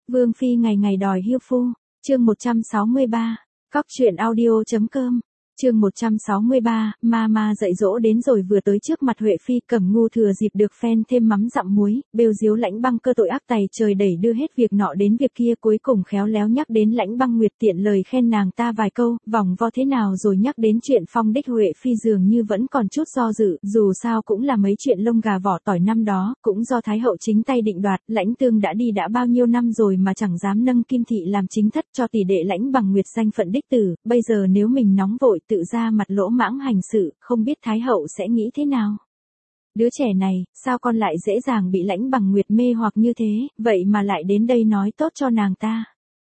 Vương phi ngày ngày đòi hiêu phu, chương 163, cóc truyện audio.com. Chương 163, Mama dạy dỗ đến rồi vừa tới trước mặt Huệ phi, Cẩm Ngu thừa dịp được phen thêm mắm dặm muối, bêu diếu Lãnh Băng Cơ tội ác tày trời đẩy đưa hết việc nọ đến việc kia, cuối cùng khéo léo nhắc đến Lãnh Băng Nguyệt, tiện lời khen nàng ta vài câu, vòng vo thế nào rồi nhắc đến chuyện phong đích. Huệ phi dường như vẫn còn chút do dự, dù sao cũng là mấy chuyện lông gà vỏ tỏi năm đó, cũng do Thái hậu chính tay định đoạt, Lãnh Tương đã đi đã bao nhiêu năm rồi mà chẳng dám nâng Kim thị làm chính thất, cho tỷ đệ Lãnh Bằng Nguyệt danh phận đích tử, bây giờ nếu mình nóng vội tự ra mặt lỗ mãng hành sự, không biết Thái hậu sẽ nghĩ thế nào. Đứa trẻ này, sao con lại dễ dàng bị Lãnh Bằng Nguyệt mê hoặc như thế, vậy mà lại đến đây nói tốt cho nàng ta.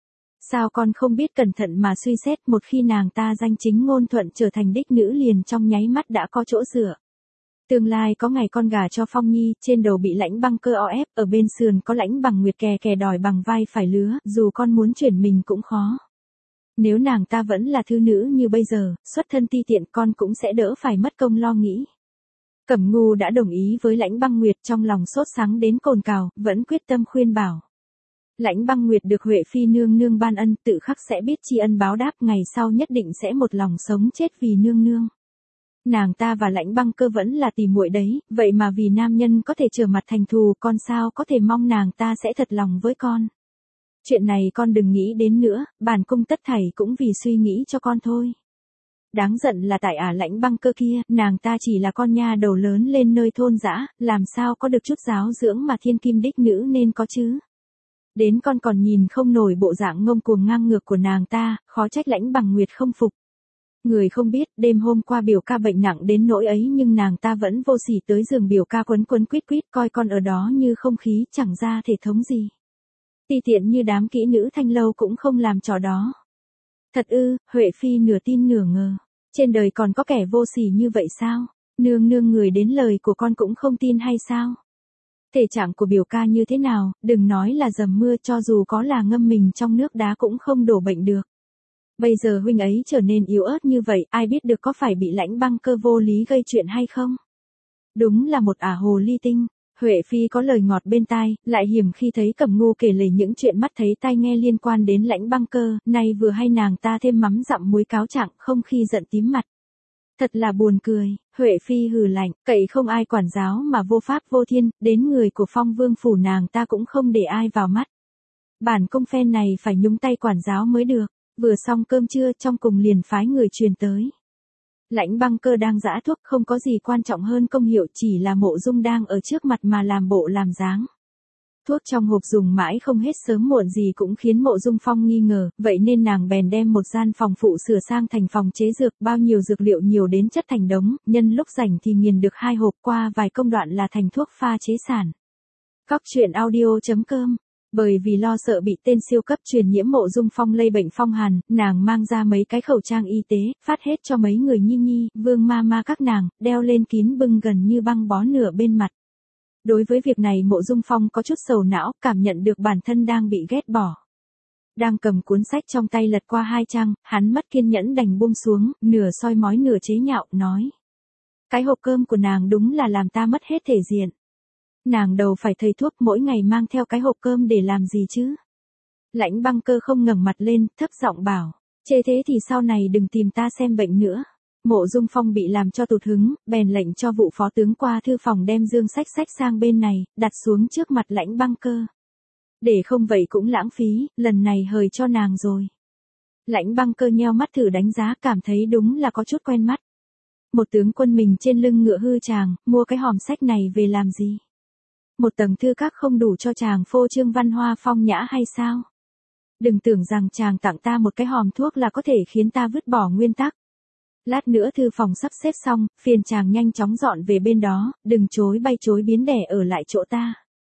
Sao con không biết cẩn thận mà suy xét, một khi nàng ta danh chính ngôn thuận trở thành đích nữ liền trong nháy mắt đã có chỗ dựa. Tương lai có ngày con gả cho Phong Nhi, trên đầu bị Lãnh Băng Cơ o ép, ở bên sườn có Lãnh Bằng Nguyệt kè kè đòi bằng vai phải lứa, dù con muốn chuyển mình cũng khó. Nếu nàng ta vẫn là thư nữ như bây giờ, xuất thân ti tiện, con cũng sẽ đỡ phải mất công lo nghĩ. Cẩm Ngu đã đồng ý với Lãnh Băng Nguyệt, trong lòng sốt sắng đến cồn cào, vẫn quyết tâm khuyên bảo. Lãnh Băng Nguyệt được Huệ phi nương nương ban ân, tự khắc sẽ biết tri ân báo đáp, ngày sau nhất định sẽ một lòng sống chết vì nương nương. Nàng ta và Lãnh Băng Cơ vẫn là tỉ muội đấy, vậy mà vì nam nhân có thể trở mặt thành thù, con sao có thể mong nàng ta sẽ thật lòng với con. Chuyện này con đừng nghĩ đến nữa, bản cung tất thảy cũng vì suy nghĩ cho con thôi. Đáng giận là tại Lãnh Băng Cơ kia, nàng ta chỉ là con nha đầu lớn lên nơi thôn dã, làm sao có được chút giáo dưỡng mà thiên kim đích nữ nên có chứ. Đến con còn nhìn không nổi bộ dạng ngông cuồng ngang ngược của nàng ta, khó trách Lãnh Bằng Nguyệt không phục. Người không biết, đêm hôm qua biểu ca bệnh nặng đến nỗi ấy nhưng nàng ta vẫn vô sỉ tới giường biểu ca quấn quấn quýt quýt, coi con ở đó như không khí, chẳng ra thể thống gì. Ti tiện như đám kỹ nữ thanh lâu cũng không làm trò đó. Thật ư? Huệ phi nửa tin nửa ngờ. Trên đời còn có kẻ vô sỉ như vậy sao? Nương nương người đến lời của con cũng không tin hay sao? Thể trạng của biểu ca như thế nào, đừng nói là dầm mưa, cho dù có là ngâm mình trong nước đá cũng không đổ bệnh được. Bây giờ huynh ấy trở nên yếu ớt như vậy, ai biết được có phải bị Lãnh Băng Cơ vô lý gây chuyện hay không? Đúng là một hồ ly tinh. Huệ phi có lời ngọt bên tai, lại hiểm khi thấy Cẩm Ngu kể lể những chuyện mắt thấy tai nghe liên quan đến Lãnh Băng Cơ, nay vừa hay nàng ta thêm mắm dặm muối cáo trạng, không khi giận tím mặt. Thật là buồn cười. Huệ phi hừ lạnh, cậy không ai quản giáo mà vô pháp vô thiên, đến người của Phong Vương phủ nàng ta cũng không để ai vào mắt. Bản cung phen này phải nhúng tay quản giáo mới được. Vừa xong cơm trưa, trong cùng liền phái người truyền tới. Lãnh Băng Cơ đang giã thuốc, không có gì quan trọng hơn công hiệu, chỉ là Mộ Dung đang ở trước mặt mà làm bộ làm dáng. Thuốc trong hộp dùng mãi không hết, sớm muộn gì cũng khiến Mộ Dung Phong nghi ngờ, vậy nên nàng bèn đem một gian phòng phụ sửa sang thành phòng chế dược, bao nhiêu dược liệu nhiều đến chất thành đống, nhân lúc rảnh thì nghiền được 2 hộp, qua vài công đoạn là thành thuốc pha chế sản. Cóc truyện audio.com. Bởi vì lo sợ bị tên siêu cấp truyền nhiễm Mộ Dung Phong lây bệnh phong hàn, nàng mang ra mấy cái khẩu trang y tế, phát hết cho mấy người Nhi Nhi, Vương Mama các nàng, đeo lên kín bưng gần như băng bó nửa bên mặt. Đối với việc này Mộ Dung Phong có chút sầu não, cảm nhận được bản thân đang bị ghét bỏ. Đang cầm cuốn sách trong tay lật qua 2 trang, hắn mất kiên nhẫn đành buông xuống, nửa soi mói nửa chế nhạo, nói. Cái hộp cơm của nàng đúng là làm ta mất hết thể diện. Nàng đầu phải thầy thuốc, mỗi ngày mang theo cái hộp cơm để làm gì chứ? Lãnh Băng Cơ không ngẩng mặt lên, thấp giọng bảo, chê thế thì sau này đừng tìm ta xem bệnh nữa. Mộ Dung Phong bị làm cho tụt hứng, bèn lệnh cho vụ phó tướng qua thư phòng đem dương sách sang bên này, đặt xuống trước mặt Lãnh Băng Cơ. Để không vậy cũng lãng phí, lần này hời cho nàng rồi. Lãnh Băng Cơ nheo mắt thử đánh giá, cảm thấy đúng là có chút quen mắt. Một tướng quân mình trên lưng ngựa hư chàng, mua cái hòm sách này về làm gì? Một tầng thư các không đủ cho chàng phô trương văn hoa phong nhã hay sao? Đừng tưởng rằng chàng tặng ta một cái hòm thuốc là có thể khiến ta vứt bỏ nguyên tắc. Lát nữa thư phòng sắp xếp xong, phiền chàng nhanh chóng dọn về bên đó, đừng chối bay chối biến đẻ ở lại chỗ ta.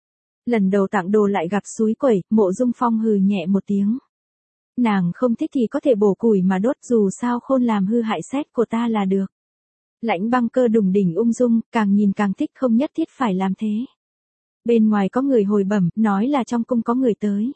Lần đầu tặng đồ lại gặp xúi quẩy, Mộ Dung Phong hừ nhẹ một tiếng. Nàng không thích thì có thể bổ củi mà đốt, dù sao khôn làm hư hại xét của ta là được. Lãnh Băng Cơ đùng đỉnh ung dung, càng nhìn càng thích, không nhất thiết phải làm thế. Bên ngoài có người hồi bẩm, nói là trong cung có người tới.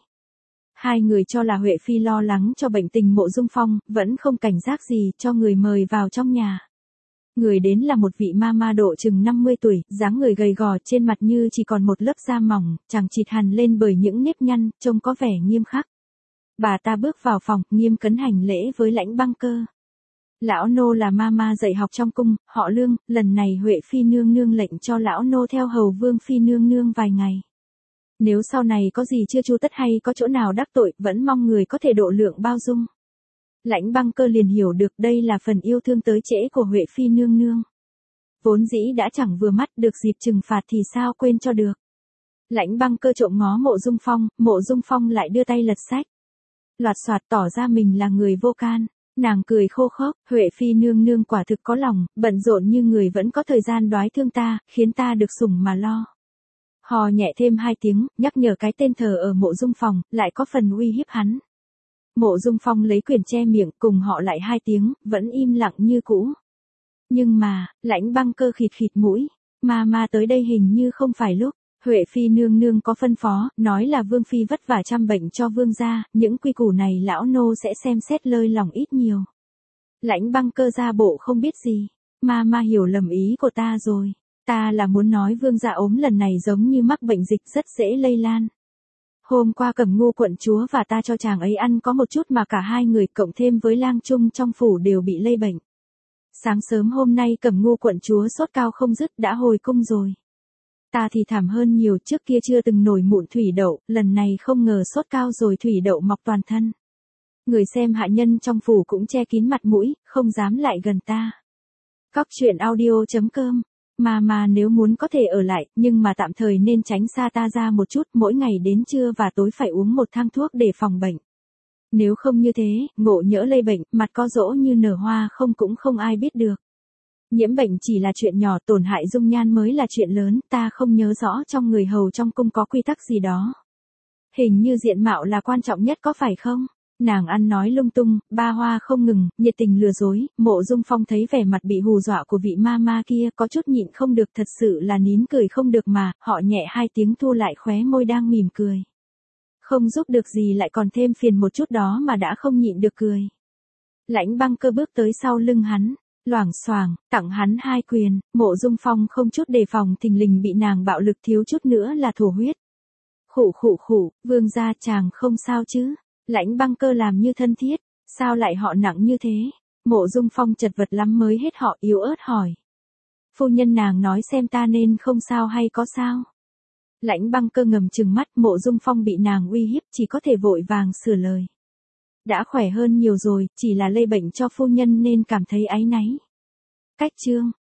Hai người cho là Huệ phi lo lắng cho bệnh tình Mộ Dung Phong, vẫn không cảnh giác gì, cho người mời vào trong nhà. Người đến là một vị mama độ chừng 50 tuổi, dáng người gầy gò, trên mặt như chỉ còn một lớp da mỏng, chằng chịt hằn lên bởi những nếp nhăn, trông có vẻ nghiêm khắc. Bà ta bước vào phòng, nghiêm cẩn hành lễ với Lãnh Băng Cơ. Lão nô là mama dạy học trong cung, họ Lương, lần này Huệ Phi nương nương lệnh cho lão nô theo hầu Vương Phi nương nương vài ngày. Nếu sau này có gì chưa chu tất hay có chỗ nào đắc tội, vẫn mong người có thể độ lượng bao dung. Lãnh Băng Cơ liền hiểu được đây là phần yêu thương tới trễ của Huệ Phi nương nương. Vốn dĩ đã chẳng vừa mắt, được dịp trừng phạt thì sao quên cho được. Lãnh Băng Cơ trộm ngó Mộ Dung Phong lại đưa tay lật sách. Loạt soạt tỏ ra mình là người vô can. Nàng cười khô khốc, Huệ Phi nương nương quả thực có lòng, bận rộn như người vẫn có thời gian đoái thương ta, khiến ta được sủng mà lo. Hò nhẹ thêm 2 tiếng, nhắc nhở cái tên thờ ở Mộ Dung Phong, lại có phần uy hiếp hắn. Mộ Dung Phong lấy quyền che miệng, cùng họ lại 2 tiếng, vẫn im lặng như cũ. Nhưng mà, Lãnh Băng Cơ khịt khịt mũi, ma tới đây hình như không phải lúc. Huệ Phi nương nương có phân phó, nói là Vương Phi vất vả chăm bệnh cho Vương gia, những quy củ này lão nô sẽ xem xét lơi lòng ít nhiều. Lãnh Băng Cơ ra bộ không biết gì, ma hiểu lầm ý của ta rồi, ta là muốn nói Vương gia ốm lần này giống như mắc bệnh dịch rất dễ lây lan. Hôm qua Cẩm Ngu quận chúa và ta cho chàng ấy ăn có một chút mà cả hai người cộng thêm với lang trung trong phủ đều bị lây bệnh. Sáng sớm hôm nay Cẩm Ngu quận chúa sốt cao không dứt đã hồi cung rồi. Ta thì thảm hơn nhiều, trước kia chưa từng nổi mụn thủy đậu, lần này không ngờ sốt cao rồi thủy đậu mọc toàn thân. Người xem hạ nhân trong phủ cũng che kín mặt mũi, không dám lại gần ta. Cóc truyện audio.com. Mà nếu muốn có thể ở lại, nhưng mà tạm thời nên tránh xa ta ra một chút, mỗi ngày đến trưa và tối phải uống một thang thuốc để phòng bệnh. Nếu không như thế, ngộ nhỡ lây bệnh, mặt có rỗ như nở hoa không cũng không ai biết được. Nhiễm bệnh chỉ là chuyện nhỏ, tổn hại dung nhan mới là chuyện lớn, ta không nhớ rõ trong người hầu trong cung có quy tắc gì đó. Hình như diện mạo là quan trọng nhất có phải không? Nàng ăn nói lung tung, ba hoa không ngừng, nhiệt tình lừa dối. Mộ Dung Phong thấy vẻ mặt bị hù dọa của vị ma kia có chút nhịn không được, thật sự là nín cười không được mà, họ nhẹ 2 tiếng thu lại khóe môi đang mỉm cười. Không giúp được gì lại còn thêm phiền một chút đó mà đã không nhịn được cười. Lãnh Băng Cơ bước tới sau lưng hắn, loảng xoảng, tặng hắn 2 quyền. Mộ Dung Phong không chút đề phòng thình lình bị nàng bạo lực thiếu chút nữa là thổ huyết. Khụ, Vương gia chàng không sao chứ? Lãnh Băng Cơ làm như thân thiết, sao lại họ nặng như thế? Mộ Dung Phong chật vật lắm mới hết họ, yếu ớt hỏi. Phu nhân nàng nói xem ta nên không sao hay có sao? Lãnh Băng Cơ ngầm trừng mắt, Mộ Dung Phong bị nàng uy hiếp chỉ có thể vội vàng sửa lời. Đã khỏe hơn nhiều rồi, chỉ là lây bệnh cho phu nhân nên cảm thấy áy náy. Cách chương